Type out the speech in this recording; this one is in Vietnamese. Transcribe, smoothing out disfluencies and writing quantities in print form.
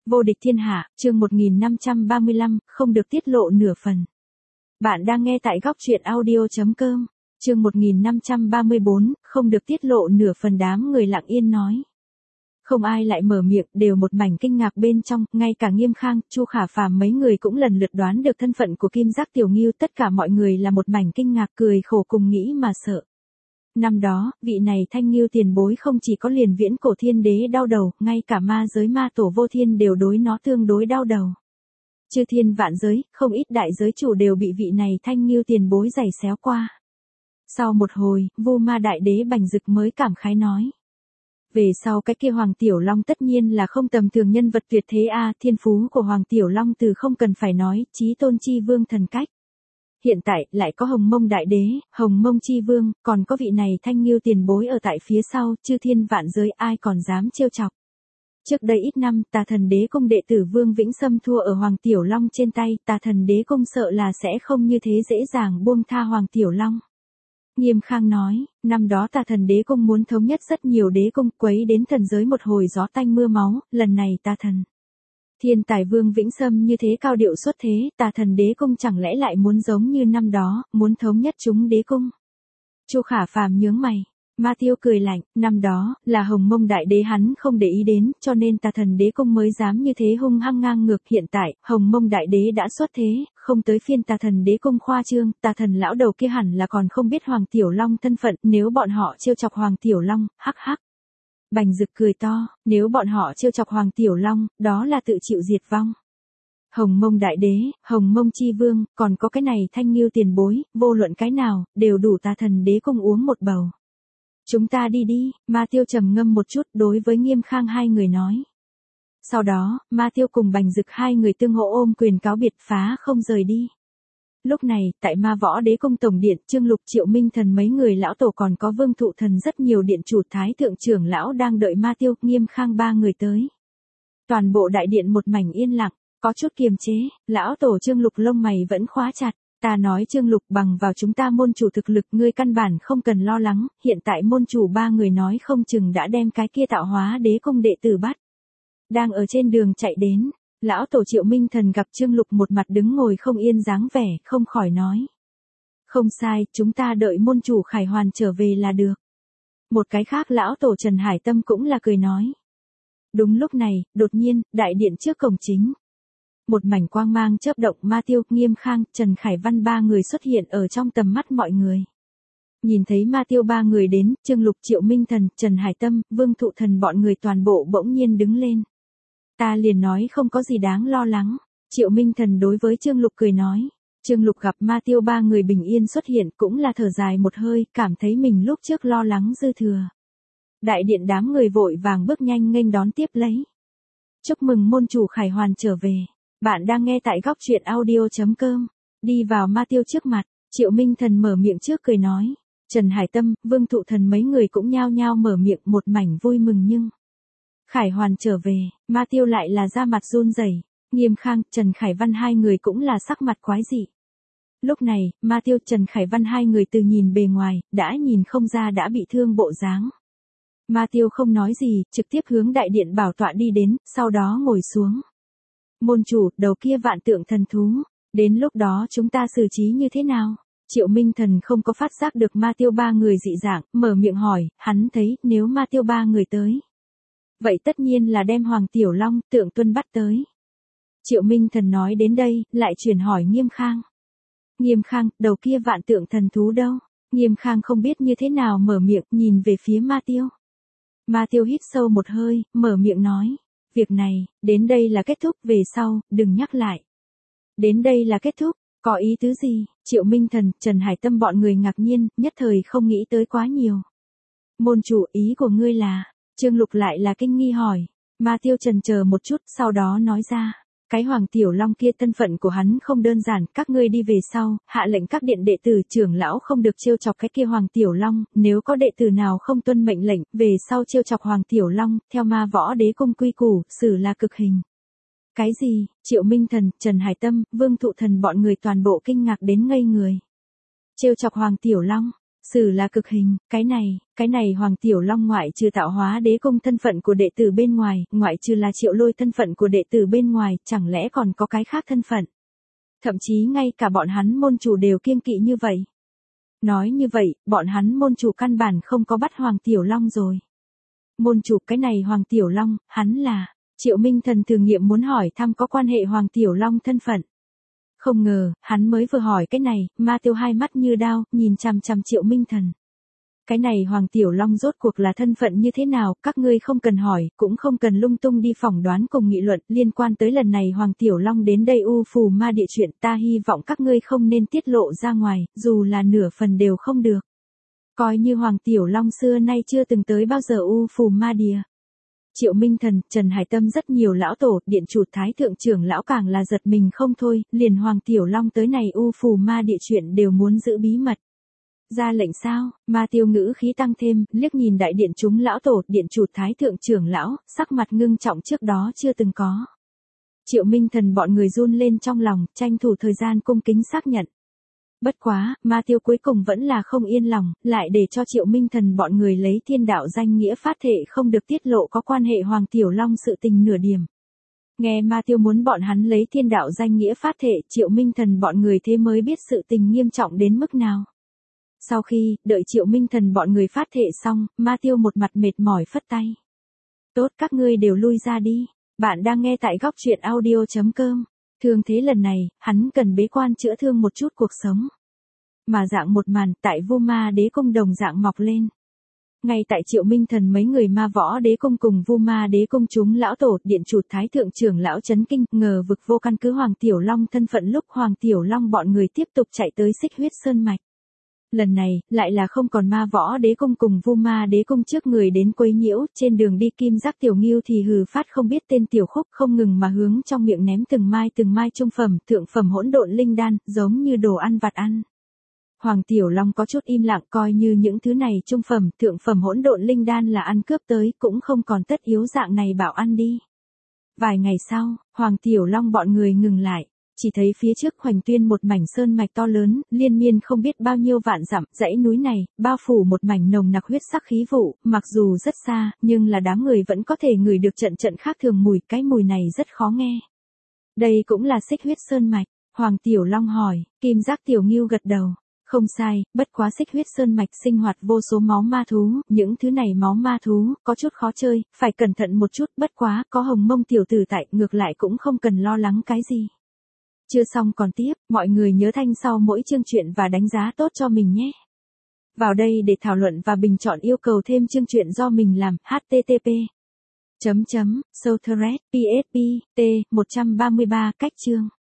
Vô địch thiên hạ, chương 1535, không được tiết lộ nửa phần. Bạn đang nghe tại góc truyện audio.com, chương 1534, không được tiết lộ nửa phần. Đám người lặng yên nói. Không ai lại mở miệng, đều một mảnh kinh ngạc bên trong, ngay cả Nghiêm Khang, Chu Khả Phàm mấy người cũng lần lượt đoán được thân phận của Kim Giác Tiểu Ngưu. Tất cả mọi người là một mảnh kinh ngạc, cười khổ cùng nghĩ mà sợ. Năm đó, vị này Thanh Ngưu tiền bối không chỉ có liền viễn cổ thiên đế đau đầu, ngay cả ma giới ma tổ vô thiên đều đối nó tương đối đau đầu. Chư thiên vạn giới, không ít đại giới chủ đều bị vị này Thanh Ngưu tiền bối giày xéo qua. Sau một hồi, Vu Ma đại đế Bành Dực mới cảm khái nói. Về sau cái kia Hoàng Tiểu Long tất nhiên là không tầm thường nhân vật tuyệt thế a, thiên phú của Hoàng Tiểu Long từ không cần phải nói, chí tôn chi vương thần cách. Hiện tại, lại có Hồng Mông Đại Đế, Hồng Mông Chi Vương, còn có vị này Thanh Ngưu tiền bối ở tại phía sau, chư thiên vạn giới ai còn dám trêu chọc. Trước đây ít năm, Tà Thần Đế Cung đệ tử Vương Vĩnh Sâm thua ở Hoàng Tiểu Long trên tay, Tà Thần Đế Cung sợ là sẽ không như thế dễ dàng buông tha Hoàng Tiểu Long. Nghiêm Khang nói, năm đó Tà Thần Đế Cung muốn thống nhất rất nhiều đế cung, quấy đến thần giới một hồi gió tanh mưa máu, lần này Tà Thần Thiên tài Vương Vĩnh Sâm như thế cao điệu xuất thế, Tà Thần Đế Cung chẳng lẽ lại muốn giống như năm đó, muốn thống nhất chúng đế cung. Chu Khả Phàm nhướng mày, Ma Tiêu cười lạnh, năm đó, là Hồng Mông Đại Đế hắn không để ý đến, cho nên Tà Thần Đế Cung mới dám như thế hung hăng ngang ngược. Hiện tại, Hồng Mông Đại Đế đã xuất thế, không tới phiên Tà Thần Đế Cung khoa trương, Tà Thần lão đầu kia hẳn là còn không biết Hoàng Tiểu Long thân phận, nếu bọn họ trêu chọc Hoàng Tiểu Long, hắc hắc. Bành Dực cười to, nếu bọn họ trêu chọc Hoàng Tiểu Long, đó là tự chịu diệt vong. Hồng Mông Đại Đế, Hồng Mông Chi Vương, còn có cái này Thanh Ngưu tiền bối, vô luận cái nào, đều đủ Tà Thần Đế Cung uống một bầu. Chúng ta đi đi, Ma Tiêu trầm ngâm một chút đối với Nghiêm Khang hai người nói. Sau đó, Ma Tiêu cùng Bành Dực hai người tương hỗ ôm quyền cáo biệt phá không rời đi. Lúc này, tại Ma Võ Đế Cung tổng điện, Trương Lục, Triệu Minh Thần mấy người lão tổ còn có Vương Thụ Thần rất nhiều điện chủ thái thượng trưởng lão đang đợi Ma Tiêu, Nghiêm Khang ba người tới. Toàn bộ đại điện một mảnh yên lặng, có chút kiềm chế, lão tổ Trương Lục lông mày vẫn khóa chặt. Ta nói Trương Lục, bằng vào chúng ta môn chủ thực lực, ngươi căn bản không cần lo lắng, hiện tại môn chủ ba người nói không chừng đã đem cái kia Tạo Hóa Đế Cung đệ tử bắt. Đang ở trên đường chạy đến. Lão tổ Triệu Minh Thần gặp Trương Lục một mặt đứng ngồi không yên dáng vẻ, không khỏi nói. Không sai, chúng ta đợi môn chủ Khải Hoàn trở về là được. Một cái khác lão tổ Trần Hải Tâm cũng là cười nói. Đúng lúc này, đột nhiên, đại điện trước cổng chính. Một mảnh quang mang chớp động, Ma Tiêu, Nghiêm Khang, Trần Khải Văn ba người xuất hiện ở trong tầm mắt mọi người. Nhìn thấy Ma Tiêu ba người đến, Trương Lục, Triệu Minh Thần, Trần Hải Tâm, Vương Thụ Thần bọn người toàn bộ bỗng nhiên đứng lên. Ta liền nói không có gì đáng lo lắng. Triệu Minh Thần đối với Trương Lục cười nói. Trương Lục gặp Ma Tiêu ba người bình yên xuất hiện cũng là thở dài một hơi, cảm thấy mình lúc trước lo lắng dư thừa. Đại điện đám người vội vàng bước nhanh nghênh đón tiếp lấy. Chúc mừng môn chủ Khải Hoàn trở về. Bạn đang nghe tại góc truyện audio.com. Đi vào Ma Tiêu trước mặt, Triệu Minh Thần mở miệng trước cười nói. Trần Hải Tâm, Vương Thụ Thần mấy người cũng nhao nhao mở miệng, một mảnh vui mừng. Nhưng Khải Hoàn trở về, Ma Tiêu lại là da mặt run rẩy. Nghiêm Khang, Trần Khải Văn hai người cũng là sắc mặt quái dị. Lúc này, Ma Tiêu, Trần Khải Văn hai người từ nhìn bề ngoài, đã nhìn không ra đã bị thương bộ dáng. Ma Tiêu không nói gì, trực tiếp hướng đại điện bảo tọa đi đến, sau đó ngồi xuống. Môn chủ, đầu kia vạn tượng thần thú, đến lúc đó chúng ta xử trí như thế nào? Triệu Minh Thần không có phát giác được Ma Tiêu ba người dị dạng, mở miệng hỏi, hắn thấy, nếu Ma Tiêu ba người tới. Vậy tất nhiên là đem Hoàng Tiểu Long, Tượng Tuân bắt tới. Triệu Minh Thần nói đến đây, lại chuyển hỏi Nghiêm Khang. Nghiêm Khang, đầu kia vạn tượng thần thú đâu? Nghiêm Khang không biết như thế nào mở miệng, nhìn về phía Ma Tiêu. Ma Tiêu hít sâu một hơi, mở miệng nói. Việc này, đến đây là kết thúc, về sau, đừng nhắc lại. Đến đây là kết thúc, có ý tứ gì? Triệu Minh Thần, Trần Hải Tâm bọn người ngạc nhiên, nhất thời không nghĩ tới quá nhiều. Môn chủ, ý của ngươi là... Trương Lục lại là kinh nghi hỏi. Ma Tiêu chần chờ một chút, sau đó nói ra. Cái Hoàng Tiểu Long kia thân phận của hắn không đơn giản, các ngươi đi về sau, hạ lệnh các điện đệ tử trưởng lão không được trêu chọc cái kia Hoàng Tiểu Long, nếu có đệ tử nào không tuân mệnh lệnh, về sau trêu chọc Hoàng Tiểu Long, theo Ma Võ Đế Cung quy củ, xử là cực hình. Cái gì? Triệu Minh Thần, Trần Hải Tâm, Vương Thụ Thần bọn người toàn bộ kinh ngạc đến ngây người. Trêu chọc Hoàng Tiểu Long, Xử là cực hình, cái này Hoàng Tiểu Long ngoại trừ tạo hóa đế cung thân phận của đệ tử bên ngoài, ngoại trừ là Triệu Lôi thân phận của đệ tử bên ngoài, chẳng lẽ còn có cái khác thân phận. Thậm chí ngay cả bọn hắn môn chủ đều kiêng kỵ như vậy. Nói như vậy, bọn hắn môn chủ căn bản không có bắt Hoàng Tiểu Long rồi. Môn chủ cái này Hoàng Tiểu Long, hắn là, Triệu Minh Thần thử nghiệm muốn hỏi thăm có quan hệ Hoàng Tiểu Long thân phận. Không ngờ, hắn mới vừa hỏi cái này, Ma Tiêu hai mắt như đao, nhìn chằm chằm Triệu Minh Thần. Cái này Hoàng Tiểu Long rốt cuộc là thân phận như thế nào, các ngươi không cần hỏi, cũng không cần lung tung đi phỏng đoán cùng nghị luận, liên quan tới lần này Hoàng Tiểu Long đến đây U Phù Ma Địa chuyện, ta hy vọng các ngươi không nên tiết lộ ra ngoài, dù là nửa phần đều không được. Coi như Hoàng Tiểu Long xưa nay chưa từng tới bao giờ U Phù Ma Địa. Triệu Minh Thần, Trần Hải Tâm rất nhiều lão tổ, điện chủ Thái Thượng trưởng lão càng là giật mình không thôi, liền Hoàng Tiểu Long tới này U Phù Ma Địa chuyện đều muốn giữ bí mật. Ra lệnh sao? Ma Tiêu ngữ khí tăng thêm, liếc nhìn đại điện chúng lão tổ, điện chủ Thái Thượng trưởng lão, sắc mặt ngưng trọng trước đó chưa từng có. Triệu Minh Thần bọn người run lên trong lòng, tranh thủ thời gian cung kính xác nhận. Bất quá, Ma Tiêu cuối cùng vẫn là không yên lòng, lại để cho Triệu Minh Thần bọn người lấy thiên đạo danh nghĩa phát thệ không được tiết lộ có quan hệ Hoàng Tiểu Long sự tình nửa điểm. Nghe Ma Tiêu muốn bọn hắn lấy thiên đạo danh nghĩa phát thệ, Triệu Minh Thần bọn người thế mới biết sự tình nghiêm trọng đến mức nào. Sau khi, đợi Triệu Minh Thần bọn người phát thệ xong, Ma Tiêu một mặt mệt mỏi phất tay. Tốt, các ngươi đều lui ra đi. Bạn đang nghe tại góc truyện audio.com. Thương thế lần này, hắn cần bế quan chữa thương một chút cuộc sống. Mà dạng một màn, tại Vu Ma Đế Cung đồng dạng mọc lên. Ngay tại Triệu Minh Thần mấy người Ma Võ Đế Cung cùng Vu Ma Đế Cung chúng lão tổ, điện chủ Thái Thượng trưởng lão chấn kinh, ngờ vực vô căn cứ Hoàng Tiểu Long thân phận lúc Hoàng Tiểu Long bọn người tiếp tục chạy tới Xích Huyết Sơn Mạch. Lần này, lại là không còn Ma Võ Đế Cung cùng Vu Ma Đế Cung trước người đến quấy nhiễu, trên đường đi Kim Giác Tiểu Ngưu thì hừ phát không biết tên tiểu khúc không ngừng mà hướng trong miệng ném từng mai trung phẩm, thượng phẩm hỗn độn linh đan, giống như đồ ăn vặt ăn. Hoàng Tiểu Long có chút im lặng, coi như những thứ này trung phẩm, thượng phẩm hỗn độn linh đan là ăn cướp tới, cũng không còn tất yếu dạng này bảo ăn đi. Vài ngày sau, Hoàng Tiểu Long bọn người ngừng lại. Chỉ thấy phía trước Hoành Tuyên một mảnh sơn mạch to lớn, liên miên không biết bao nhiêu vạn dặm, dãy núi này, bao phủ một mảnh nồng nặc huyết sắc khí vụ, mặc dù rất xa, nhưng là đám người vẫn có thể ngửi được trận khác thường mùi, cái mùi này rất khó nghe. Đây cũng là Xích Huyết Sơn mạch, Hoàng Tiểu Long hỏi, Kim Giác Tiểu Ngưu gật đầu. Không sai, bất quá Xích Huyết Sơn mạch sinh hoạt vô số máu ma thú, những thứ này máu ma thú, có chút khó chơi, phải cẩn thận một chút, bất quá, có Hồng Mông tiểu tử tại, ngược lại cũng không cần lo lắng cái gì. Chưa xong còn tiếp, mọi người nhớ thanh sau mỗi chương truyện và đánh giá tốt cho mình nhé. Vào đây để thảo luận và bình chọn yêu cầu thêm chương truyện do mình làm, http://Soulthread PSP T 133 cách chương